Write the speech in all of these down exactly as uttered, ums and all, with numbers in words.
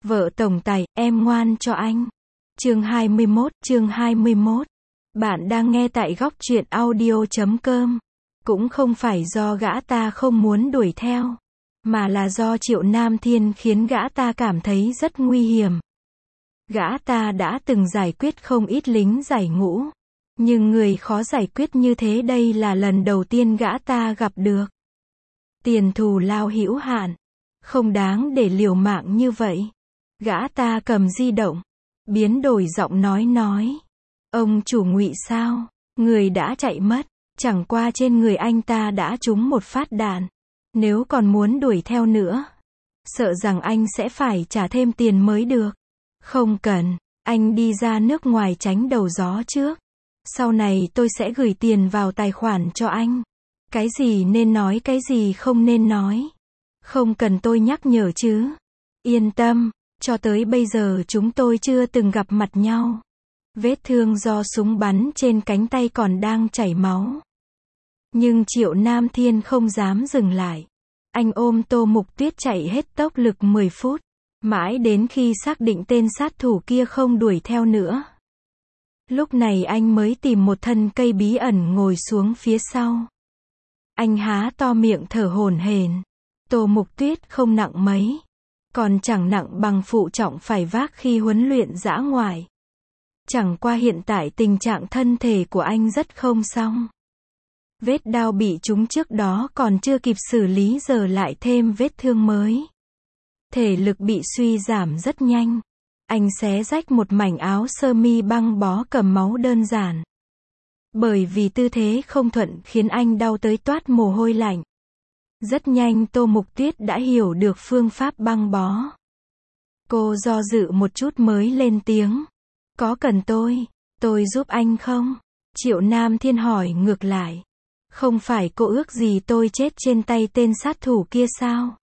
Vợ tổng tài, em ngoan cho anh. Chương hai mươi mốt, chương hai mươi mốt. Bạn đang nghe tại góc truyện audio chấm com. Cũng không phải do gã ta không muốn đuổi theo, mà là do Triệu Nam Thiên khiến gã ta cảm thấy rất nguy hiểm. Gã ta đã từng giải quyết không ít lính giải ngũ, nhưng người khó giải quyết như thế đây là lần đầu tiên gã ta gặp được. Tiền thù lao hữu hạn, không đáng để liều mạng như vậy. Gã ta cầm di động, biến đổi giọng nói nói. Ông chủ Ngụy sao? Người đã chạy mất, chẳng qua trên người anh ta đã trúng một phát đạn. Nếu còn muốn đuổi theo nữa, sợ rằng anh sẽ phải trả thêm tiền mới được. Không cần, anh đi ra nước ngoài tránh đầu gió trước. Sau này tôi sẽ gửi tiền vào tài khoản cho anh. Cái gì nên nói, cái gì không nên nói. Không cần tôi nhắc nhở chứ. Yên tâm, cho tới bây giờ chúng tôi chưa từng gặp mặt nhau. Vết thương do súng bắn trên cánh tay còn đang chảy máu. Nhưng Triệu Nam Thiên không dám dừng lại. Anh ôm Tô Mục Tuyết chạy hết tốc lực mười phút. Mãi đến khi xác định tên sát thủ kia không đuổi theo nữa. Lúc này anh mới tìm một thân cây bí ẩn ngồi xuống phía sau. Anh há to miệng thở hổn hển. Tô Mục Tuyết không nặng mấy, còn chẳng nặng bằng phụ trọng phải vác khi huấn luyện dã ngoại. Chẳng qua hiện tại tình trạng thân thể của anh rất không xong. Vết đao bị trúng trước đó còn chưa kịp xử lý giờ lại thêm vết thương mới. Thể lực bị suy giảm rất nhanh. Anh xé rách một mảnh áo sơ mi băng bó cầm máu đơn giản. Bởi vì tư thế không thuận khiến anh đau tới toát mồ hôi lạnh. Rất nhanh Tô Mục Tuyết đã hiểu được phương pháp băng bó. Cô do dự một chút mới lên tiếng. Có cần tôi, tôi giúp anh không? Triệu Nam Thiên hỏi ngược lại. Không phải cô ước gì tôi chết trên tay tên sát thủ kia sao?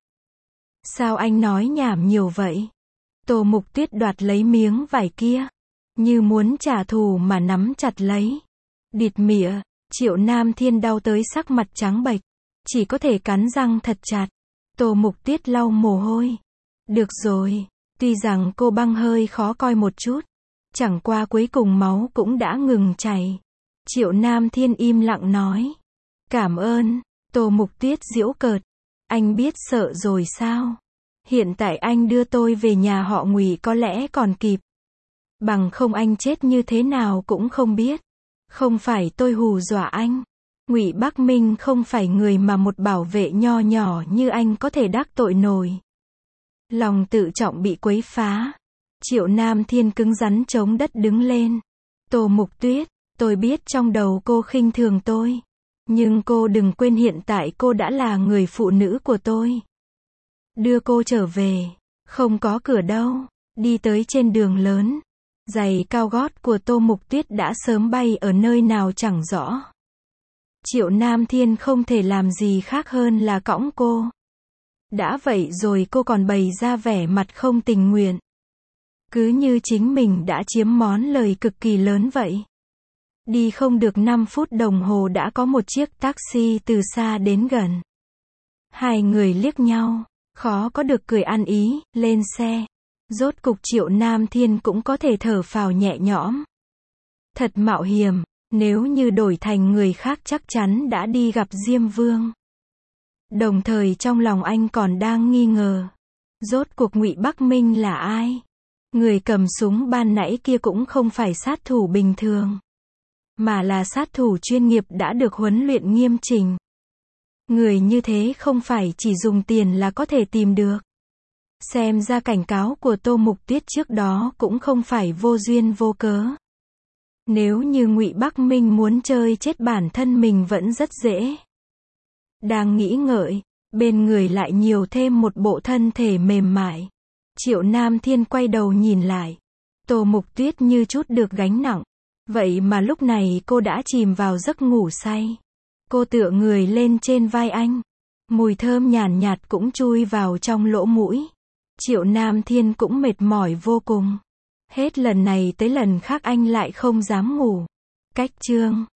Sao anh nói nhảm nhiều vậy? Tô Mục Tuyết đoạt lấy miếng vải kia, như muốn trả thù mà nắm chặt lấy. Địt mịa, Triệu Nam Thiên đau tới sắc mặt trắng bệch, chỉ có thể cắn răng thật chặt. Tô Mục Tuyết lau mồ hôi. Được rồi, tuy rằng cô băng hơi khó coi một chút, chẳng qua cuối cùng máu cũng đã ngừng chảy. Triệu Nam Thiên im lặng nói. Cảm ơn. Tô Mục Tuyết giễu cợt. Anh biết sợ rồi sao? Hiện tại anh đưa tôi về nhà họ Ngụy có lẽ còn kịp. Bằng không anh chết như thế nào cũng không biết. Không phải tôi hù dọa anh. Ngụy Bắc Minh không phải người mà một bảo vệ nho nhỏ như anh có thể đắc tội nổi. Lòng tự trọng bị quấy phá. Triệu Nam Thiên cứng rắn chống đất đứng lên. Tô Mục Tuyết, tôi biết trong đầu cô khinh thường tôi. Nhưng cô đừng quên hiện tại cô đã là người phụ nữ của tôi. Đưa cô trở về. Không có cửa đâu. Đi tới trên đường lớn. Giày cao gót của Tô Mục Tuyết đã sớm bay ở nơi nào chẳng rõ. Triệu Nam Thiên không thể làm gì khác hơn là cõng cô. Đã vậy rồi cô còn bày ra vẻ mặt không tình nguyện. Cứ như chính mình đã chiếm món lời cực kỳ lớn vậy. Đi không được năm phút đồng hồ đã có một chiếc taxi từ xa đến gần. Hai người liếc nhau, khó có được cười ăn ý, lên xe. Rốt cục Triệu Nam Thiên cũng có thể thở phào nhẹ nhõm. Thật mạo hiểm, nếu như đổi thành người khác chắc chắn đã đi gặp Diêm Vương. Đồng thời trong lòng anh còn đang nghi ngờ. Rốt cuộc Ngụy Bắc Minh là ai? Người cầm súng ban nãy kia cũng không phải sát thủ bình thường, mà là sát thủ chuyên nghiệp đã được huấn luyện nghiêm chỉnh. Người như thế không phải chỉ dùng tiền là có thể tìm được. Xem ra cảnh cáo của Tô Mục Tuyết trước đó cũng không phải vô duyên vô cớ. Nếu như Ngụy Bắc Minh muốn chơi chết bản thân mình vẫn rất dễ. Đang nghĩ ngợi, bên người lại nhiều thêm một bộ thân thể mềm mại. Triệu Nam Thiên quay đầu nhìn lại. Tô Mục Tuyết như chút được gánh nặng. Vậy mà lúc này cô đã chìm vào giấc ngủ say. Cô tựa người lên trên vai anh. Mùi thơm nhàn nhạt cũng chui vào trong lỗ mũi. Triệu Nam Thiên cũng mệt mỏi vô cùng. Hết lần này tới lần khác anh lại không dám ngủ. Cách chương